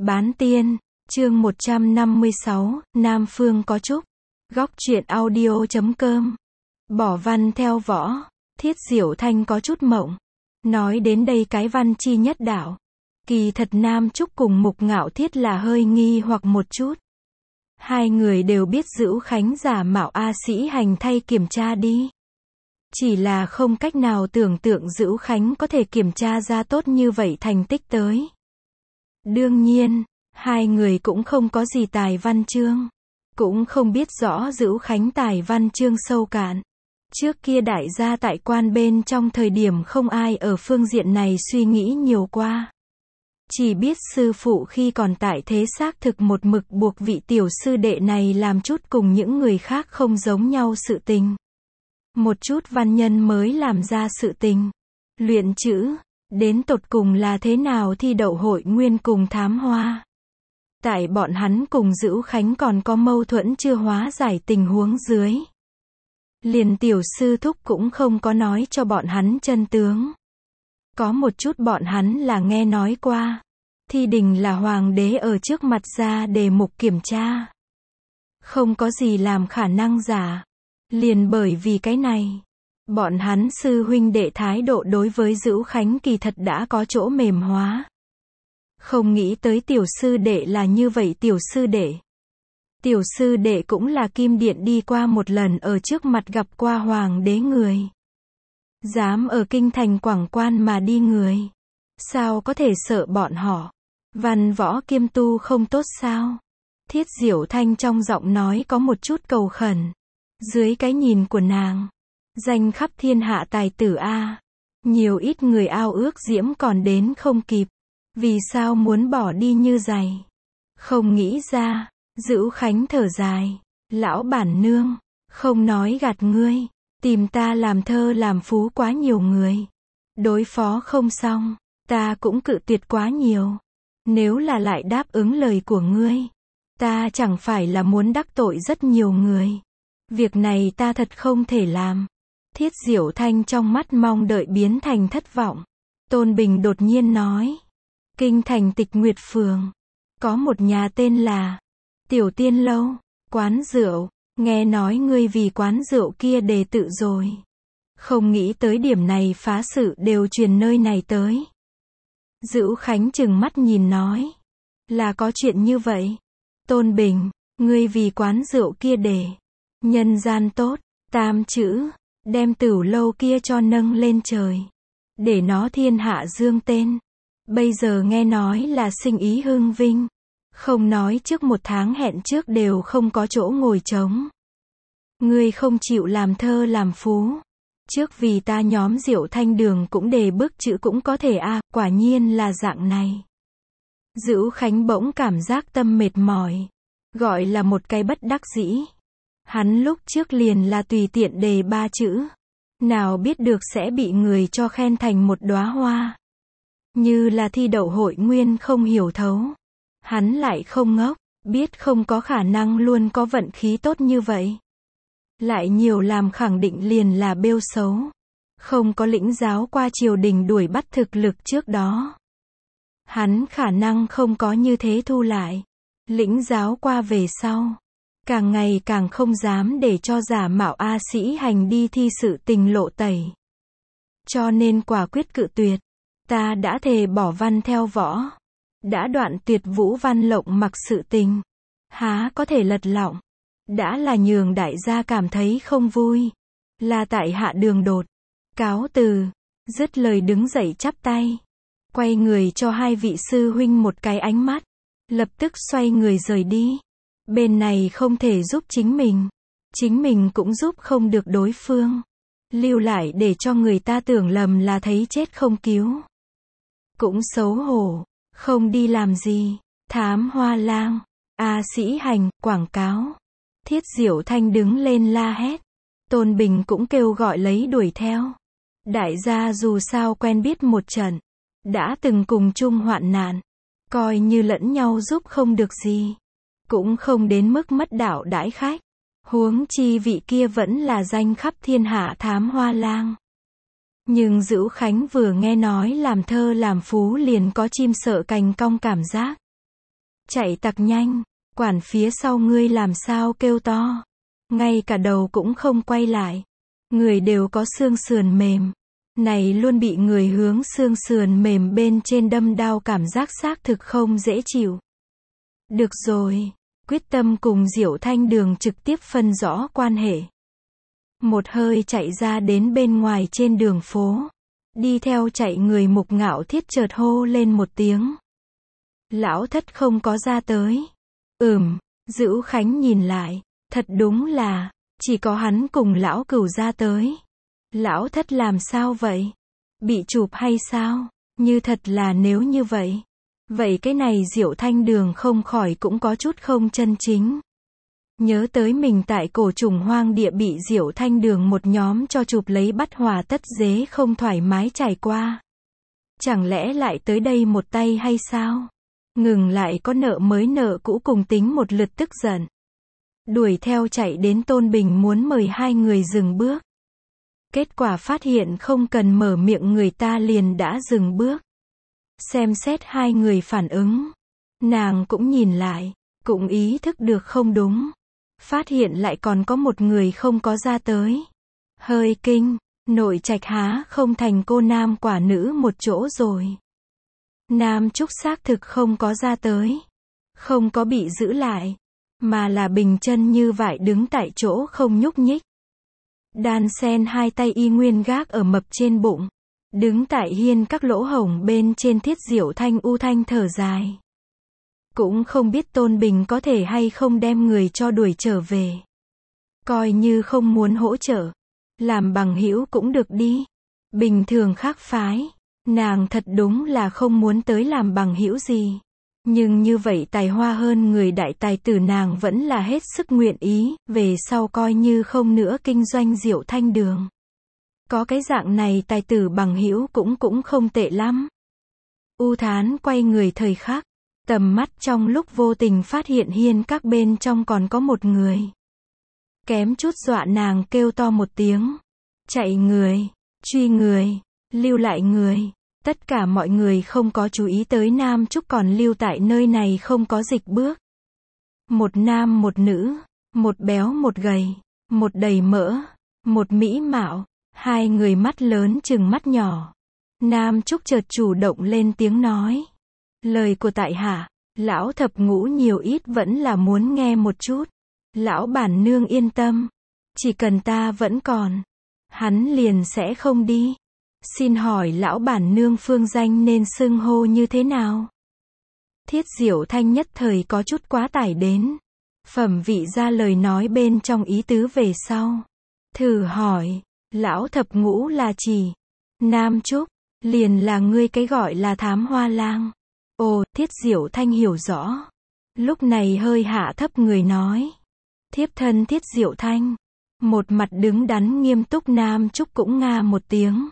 Bán tiên, chương 156, Nam Phương có chúc. Góc truyện audio.com. Bỏ văn theo võ, Thiết Diệu Thanh có chút mộng. Nói đến đây cái văn chi nhất đạo. Kỳ thật Nam Trúc cùng Mục Ngạo Thiết là hơi nghi hoặc một chút. Hai người đều biết Dữu Khánh giả mạo A Sĩ Hành thay kiểm tra đi. Chỉ là không cách nào tưởng tượng Dữu Khánh có thể kiểm tra ra tốt như vậy thành tích tới. Đương nhiên, hai người cũng không có gì tài văn chương. Cũng không biết rõ Dữu Khánh tài văn chương sâu cạn. Trước kia đại gia tại quan bên trong thời điểm không ai ở phương diện này suy nghĩ nhiều qua. Chỉ biết sư phụ khi còn tại thế xác thực một mực buộc vị tiểu sư đệ này làm chút cùng những người khác không giống nhau sự tình. Một chút văn nhân mới làm ra sự tình. Luyện chữ, đến tột cùng là thế nào thi đậu hội nguyên cùng thám hoa. Tại bọn hắn cùng Dữu Khánh còn có mâu thuẫn chưa hóa giải tình huống dưới. Liền tiểu sư thúc cũng không có nói cho bọn hắn chân tướng. Có một chút bọn hắn là nghe nói qua. Thi đình là hoàng đế ở trước mặt ra đề mục kiểm tra. Không có gì làm khả năng giả. Liền bởi vì cái này, bọn hắn sư huynh đệ thái độ đối với Dữu Khánh kỳ thật đã có chỗ mềm hóa. Không nghĩ tới tiểu sư đệ là như vậy tiểu sư đệ. Tiểu sư đệ cũng là kim điện đi qua một lần ở trước mặt gặp qua hoàng đế người. Dám ở kinh thành quảng quan mà đi người. Sao có thể sợ bọn họ? Văn võ kiêm tu không tốt sao? Thiết Diệu Thanh trong giọng nói có một chút cầu khẩn. Dưới cái nhìn của nàng, danh khắp thiên hạ tài tử A. Nhiều ít người ao ước diễm còn đến không kịp. Vì sao muốn bỏ đi như giày? Không nghĩ ra. Dữu Khánh thở dài. Lão bản nương, không nói gạt ngươi. Tìm ta làm thơ làm phú quá nhiều người. Đối phó không xong, ta cũng cự tuyệt quá nhiều. Nếu là lại đáp ứng lời của ngươi, ta chẳng phải là muốn đắc tội rất nhiều người. Việc này ta thật không thể làm. Thiết Diệu Thanh trong mắt mong đợi biến thành thất vọng. Tôn Bình đột nhiên nói. Kinh thành Tịch Nguyệt Phường. Có một nhà tên là Tiểu Tiên Lâu, quán rượu. Nghe nói ngươi vì quán rượu kia đề tự rồi. Không nghĩ tới điểm này phá sự đều truyền nơi này tới. Dữu Khánh trừng mắt nhìn nói. Là có chuyện như vậy. Tôn Bình, ngươi vì quán rượu kia đề. Nhân gian tốt, 8 chữ. Đem Tửu Lâu kia cho nâng lên trời. Để nó thiên hạ dương tên. Bây giờ nghe nói là sinh ý hưng vinh. Không nói trước 1 tháng hẹn trước đều không có chỗ ngồi trống. Ngươi không chịu làm thơ làm phú. Trước vì ta nhóm Diệu Thanh Đường cũng đề bức chữ cũng có thể quả nhiên là dạng này. Dữu Khánh bỗng cảm giác tâm mệt mỏi. Gọi là một cái bất đắc dĩ. Hắn lúc trước liền là tùy tiện đề 3 chữ. Nào biết được sẽ bị người cho khen thành một đóa hoa. Như là thi đậu hội nguyên không hiểu thấu. Hắn lại không ngốc, biết không có khả năng luôn có vận khí tốt như vậy. Lại nhiều làm khẳng định liền là bêu xấu. Không có lĩnh giáo qua triều đình đuổi bắt thực lực trước đó. Hắn khả năng không có như thế thu lại. Lĩnh giáo qua về sau. Càng ngày càng không dám để cho giả mạo A Sĩ Hành đi thi sự tình lộ tẩy. Cho nên quả quyết cự tuyệt. Ta đã thề bỏ văn theo võ. Đã đoạn tuyệt vũ văn lộng mặc sự tình. Há có thể lật lọng. Đã là nhường đại gia cảm thấy không vui. Là tại hạ đường đột. Cáo từ. Dứt lời đứng dậy chắp tay. Quay người cho hai vị sư huynh một cái ánh mắt. Lập tức xoay người rời đi. Bên này không thể giúp chính mình. Chính mình cũng giúp không được đối phương. Lưu lại để cho người ta tưởng lầm là thấy chết không cứu. Cũng xấu hổ. Không đi làm gì. Thám hoa lang. A Sĩ Hành, quảng cáo. Thiết Diệu Thanh đứng lên la hét. Tôn Bình cũng kêu gọi lấy đuổi theo. Đại gia dù sao quen biết một trận. Đã từng cùng chung hoạn nạn. Coi như lẫn nhau giúp không được gì. Cũng không đến mức mất đạo đãi khách. Huống chi vị kia vẫn là danh khắp thiên hạ thám hoa lang. Nhưng Dữu Khánh vừa nghe nói làm thơ làm phú liền có chim sợ cành cong cảm giác. Chạy tặc nhanh, quản phía sau ngươi làm sao kêu to. Ngay cả đầu cũng không quay lại. Người đều có xương sườn mềm. Này luôn bị người hướng xương sườn mềm bên trên đâm đau, cảm giác xác thực không dễ chịu. Được rồi, quyết tâm cùng Diệu Thanh Đường trực tiếp phân rõ quan hệ. Một hơi chạy ra đến bên ngoài trên đường phố. Đi theo chạy người Mục Ngạo Thiết chợt hô lên một tiếng. Lão Thất không có ra tới. Dữu Khánh nhìn lại, thật đúng là, chỉ có hắn cùng lão Cửu ra tới. Lão Thất làm sao vậy? Bị chụp hay sao? Như thật là nếu như vậy. Vậy cái này Diệu Thanh Đường không khỏi cũng có chút không chân chính. Nhớ tới mình tại Cổ Trùng Hoang Địa bị Diệu Thanh Đường một nhóm cho chụp lấy bắt hòa tất dế không thoải mái trải qua. Chẳng lẽ lại tới đây một tay hay sao? Ngừng lại có nợ mới nợ cũ cùng tính một lượt tức giận. Đuổi theo chạy đến Tôn Bình muốn mời hai người dừng bước. Kết quả phát hiện không cần mở miệng người ta liền đã dừng bước. Xem xét hai người phản ứng. Nàng cũng nhìn lại, cũng ý thức được không đúng. Phát hiện lại còn có một người không có ra tới. Hơi kinh, nội trạch há không thành cô nam quả nữ một chỗ rồi. Nam Trúc xác thực không có ra tới. Không có bị giữ lại. Mà là bình chân như vại đứng tại chỗ không nhúc nhích. Đan sen hai tay y nguyên gác ở mập trên bụng. Đứng tại hiên các lỗ hổng bên trên Thiết Diệu Thanh u thanh thở dài. Cũng không biết Tôn Bình có thể hay không đem người cho đuổi trở về. Coi như không muốn hỗ trợ. Làm bằng hữu cũng được đi. Bình thường khác phái. Nàng thật đúng là không muốn tới làm bằng hữu gì. Nhưng như vậy tài hoa hơn người đại tài tử nàng vẫn là hết sức nguyện ý, về sau coi như không nữa kinh doanh Diệu Thanh Đường. Có cái dạng này tài tử bằng hữu cũng không tệ lắm. U Thán quay người thời khắc, tầm mắt trong lúc vô tình phát hiện hiên các bên trong còn có một người. Kém chút dọa nàng kêu to một tiếng. Chạy người, truy người, lưu lại người. Tất cả mọi người không có chú ý tới Nam Trúc còn lưu tại nơi này không có dịch bước. Một nam một nữ, một béo một gầy, một đầy mỡ, một mỹ mạo, hai người mắt lớn chừng mắt nhỏ. Nam Trúc chợt chủ động lên tiếng nói. Lời của tại hạ, lão thập ngũ nhiều ít vẫn là muốn nghe một chút. Lão bản nương yên tâm, chỉ cần ta vẫn còn, hắn liền sẽ không đi. Xin hỏi lão bản nương phương danh nên xưng hô như thế nào? Thiết Diệu Thanh nhất thời có chút quá tải đến. Phẩm vị ra lời nói bên trong ý tứ về sau. Thử hỏi, lão thập ngũ là chỉ Nam Trúc, liền là ngươi cái gọi là Thám Hoa Lang. Ồ, Thiết Diệu Thanh hiểu rõ. Lúc này hơi hạ thấp người nói. Thiếp thân Thiết Diệu Thanh. Một mặt đứng đắn nghiêm túc Nam Trúc cũng nga một tiếng.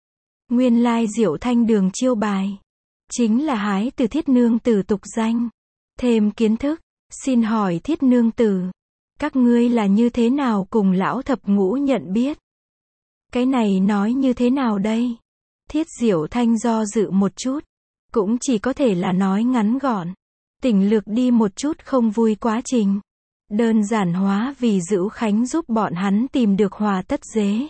Nguyên lai Diệu Thanh Đường chiêu bài. Chính là hái từ Thiết nương tử tục danh. Thêm kiến thức. Xin hỏi Thiết nương tử. Các ngươi là như thế nào cùng lão thập ngũ nhận biết? Cái này nói như thế nào đây? Thiết Diệu Thanh do dự một chút. Cũng chỉ có thể là nói ngắn gọn. Tỉnh lược đi một chút không vui quá trình. Đơn giản hóa vì Dữu Khánh giúp bọn hắn tìm được hòa tất dế.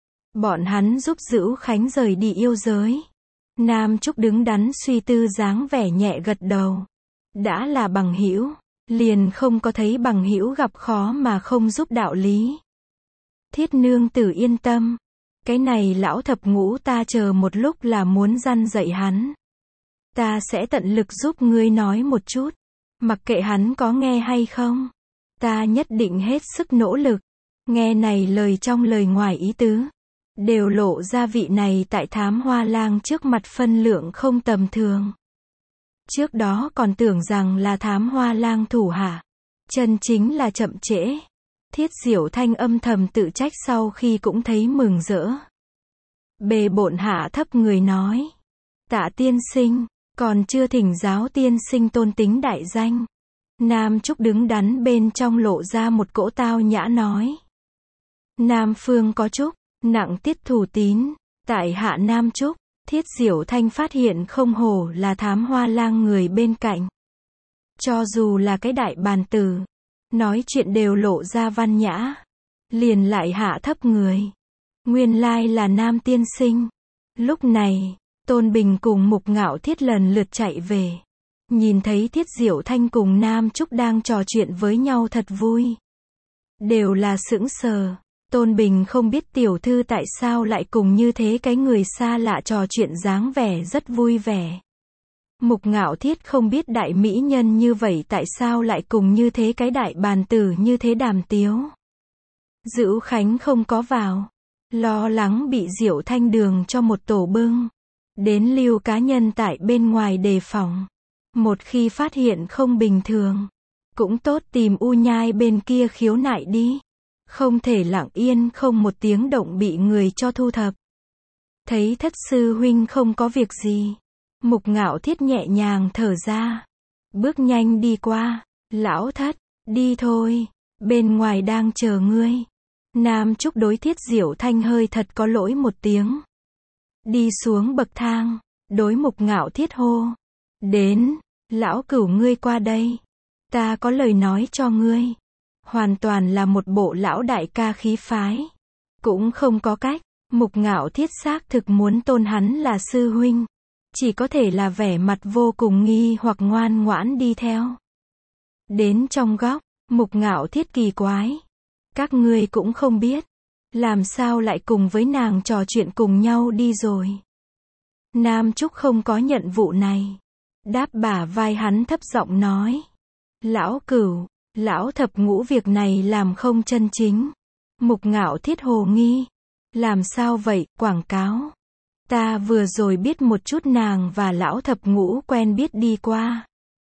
Bọn hắn giúp Dữu Khánh rời đi yêu giới. Nam Trúc đứng đắn suy tư dáng vẻ nhẹ gật đầu. Đã là bằng hữu, liền không có thấy bằng hữu gặp khó mà không giúp đạo lý. Thiết nương tử yên tâm. Cái này lão thập ngũ ta chờ một lúc là muốn răn dạy hắn. Ta sẽ tận lực giúp ngươi nói một chút. Mặc kệ hắn có nghe hay không. Ta nhất định hết sức nỗ lực. Nghe này lời trong lời ngoài ý tứ. Đều lộ ra vị này tại Thám Hoa Lang trước mặt phân lượng không tầm thường. Trước đó còn tưởng rằng là Thám Hoa Lang thủ hạ. Chân chính là chậm trễ. Thiết Diệu Thanh âm thầm tự trách sau khi cũng thấy mừng rỡ. Bề bộn hạ thấp người nói. Tạ tiên sinh, còn chưa thỉnh giáo tiên sinh tôn tính đại danh. Nam Trúc đứng đắn bên trong lộ ra một cỗ tao nhã nói. Nam Phương có Trúc, nặng tiết thủ tín, tại hạ Nam Trúc. Thiết Diệu Thanh phát hiện không hổ là Thám Hoa Lang người bên cạnh. Cho dù là cái đại bàn tử, nói chuyện đều lộ ra văn nhã. Liền lại hạ thấp người. Nguyên lai là Nam tiên sinh. Lúc này, Tôn Bình cùng Mục Ngạo Thiết lần lượt chạy về. Nhìn thấy Thiết Diệu Thanh cùng Nam Trúc đang trò chuyện với nhau thật vui. Đều là sững sờ. Tôn Bình không biết tiểu thư tại sao lại cùng như thế cái người xa lạ trò chuyện dáng vẻ rất vui vẻ. Mục Ngạo Thiết không biết đại mỹ nhân như vậy tại sao lại cùng như thế cái đại bàn tử như thế đàm tiếu. Dữu Khánh không có vào. Lo lắng bị Diệu Thanh đường cho một tổ bưng. Đến Lưu cá nhân tại bên ngoài đề phòng. Một khi phát hiện không bình thường, cũng tốt tìm U Nhai bên kia khiếu nại đi. Không thể lặng yên không một tiếng động bị người cho thu thập. Thấy Thất sư huynh không có việc gì. Mục Ngạo Thiết nhẹ nhàng thở ra. Bước nhanh đi qua. Lão Thất, đi thôi. Bên ngoài đang chờ ngươi. Nam Trúc đối Thiết Diệu Thanh hơi thật có lỗi một tiếng. Đi xuống bậc thang. Đối Mục Ngạo Thiết hô. Đến, lão cửu ngươi qua đây. Ta có lời nói cho ngươi. Hoàn toàn là một bộ lão đại ca khí phái. Cũng không có cách. Mục Ngạo Thiết xác thực muốn tôn hắn là sư huynh. Chỉ có thể là vẻ mặt vô cùng nghi hoặc ngoan ngoãn đi theo. Đến trong góc, Mục Ngạo Thiết kỳ quái. Các ngươi cũng không biết. Làm sao lại cùng với nàng trò chuyện cùng nhau đi rồi. Nam Trúc không có nhận vụ này. Đáp bả vai hắn thấp giọng nói. Lão cửu, lão thập ngũ việc này làm không chân chính. Mục Ngạo Thiết hồ nghi. Làm sao vậy, quảng cáo. Ta vừa rồi biết một chút nàng và lão thập ngũ quen biết đi qua.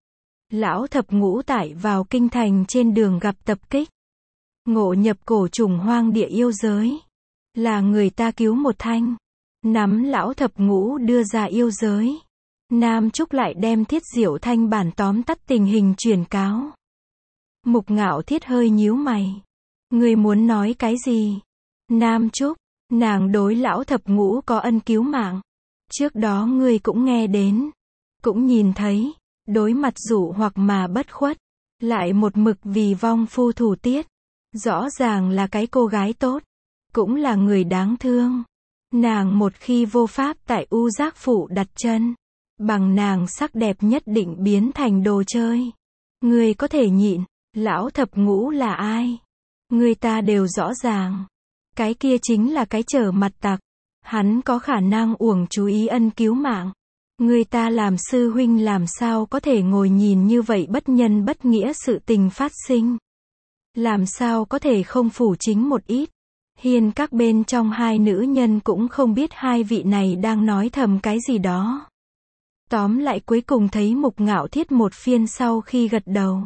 Lão thập ngũ tại vào kinh thành trên đường gặp tập kích. Ngộ nhập cổ trùng hoang địa yêu giới. Là người ta cứu một thanh. Nắm lão thập ngũ đưa ra yêu giới. Nam Trúc lại đem Thiết Diệu Thanh bản tóm tắt tình hình truyền cáo. Mục Ngạo Thiết hơi nhíu mày. Ngươi muốn nói cái gì? Nam Trúc, nàng đối lão thập ngũ có ân cứu mạng. Trước đó ngươi cũng nghe đến. Cũng nhìn thấy. Đối mặt dụ hoặc mà bất khuất. Lại một mực vì vong phu thủ tiết. Rõ ràng là cái cô gái tốt. Cũng là người đáng thương. Nàng một khi vô pháp tại U Giác Phủ đặt chân. Bằng nàng sắc đẹp nhất định biến thành đồ chơi. Ngươi có thể nhịn. Lão thập ngũ là ai? Người ta đều rõ ràng. Cái kia chính là cái trở mặt tặc. Hắn có khả năng uổng chú ý ân cứu mạng. Người ta làm sư huynh làm sao có thể ngồi nhìn như vậy bất nhân bất nghĩa sự tình phát sinh. Làm sao có thể không phủ chính một ít. Hiền các bên trong hai nữ nhân cũng không biết hai vị này đang nói thầm cái gì đó. Tóm lại cuối cùng thấy Mục Ngạo Thiết một phiên sau khi gật đầu.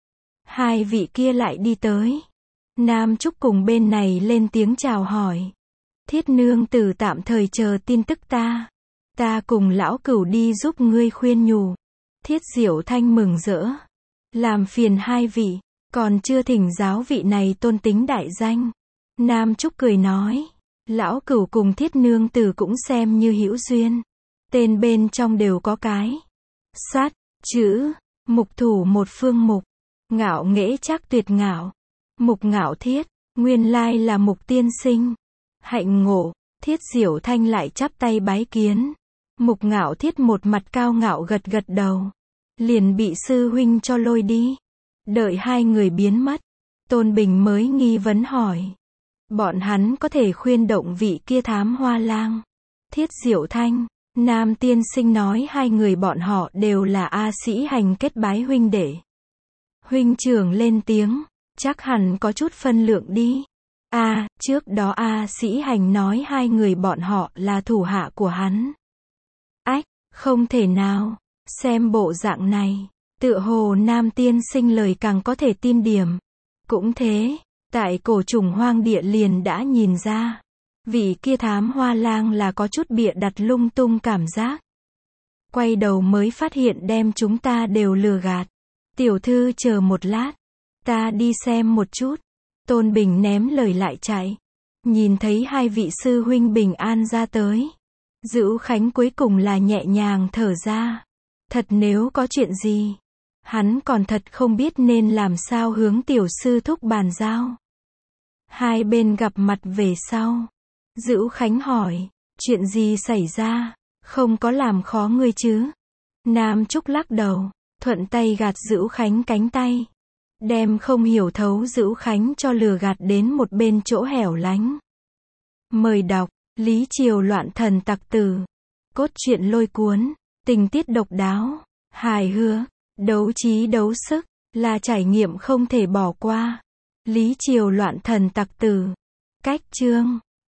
Hai vị kia lại đi tới. Nam Trúc cùng bên này lên tiếng chào hỏi. Thiết nương tử tạm thời chờ tin tức ta. Ta cùng lão cửu đi giúp ngươi khuyên nhủ. Thiết Diệu Thanh mừng rỡ. Làm phiền hai vị, còn chưa thỉnh giáo vị này tôn tính đại danh. Nam Trúc cười nói. Lão cửu cùng Thiết nương tử cũng xem như hữu duyên. Tên bên trong đều có cái sát chữ. Mục thủ một phương mục. Ngạo nghễ chắc tuyệt ngạo. Mục Ngạo Thiết, nguyên lai là Mục tiên sinh. Hạnh ngộ. Thiết Diệu Thanh lại chắp tay bái kiến. Mục Ngạo Thiết một mặt cao ngạo gật gật đầu. Liền bị sư huynh cho lôi đi. Đợi hai người biến mất. Tôn Bình mới nghi vấn hỏi. Bọn hắn có thể khuyên động vị kia thám hoa lang. Thiết Diệu Thanh, Nam tiên sinh nói hai người bọn họ đều là A Sĩ Hành kết bái huynh đệ. Huynh trưởng lên tiếng. Chắc hẳn có chút phân lượng đi. Trước đó A Sĩ Hành nói hai người bọn họ là thủ hạ của hắn. Ách, không thể nào. Xem bộ dạng này. Tựa hồ Nam tiên sinh lời càng có thể tin điểm. Cũng thế, tại cổ trùng hoang địa liền đã nhìn ra. Vị kia thám hoa lang là có chút bịa đặt lung tung cảm giác. Quay đầu mới phát hiện đem chúng ta đều lừa gạt. Tiểu thư chờ một lát. Ta đi xem một chút. Tôn Bình ném lời lại chạy. Nhìn thấy hai vị sư huynh bình an ra tới. Dữu Khánh cuối cùng là nhẹ nhàng thở ra. Thật nếu có chuyện gì. Hắn còn thật không biết nên làm sao hướng tiểu sư thúc bàn giao. Hai bên gặp mặt về sau. Dữu Khánh hỏi, chuyện gì xảy ra, không có làm khó ngươi chứ? Nam Trúc lắc đầu, thuận tay gạt Dữu Khánh cánh tay. Đem không hiểu thấu Dữu Khánh cho lừa gạt đến một bên chỗ hẻo lánh. Mời đọc, Lý Triều loạn thần tặc tử. Cốt truyện lôi cuốn, tình tiết độc đáo, hài hước, đấu trí đấu sức, là trải nghiệm không thể bỏ qua. Lý Triều loạn thần tặc tử. Cách chương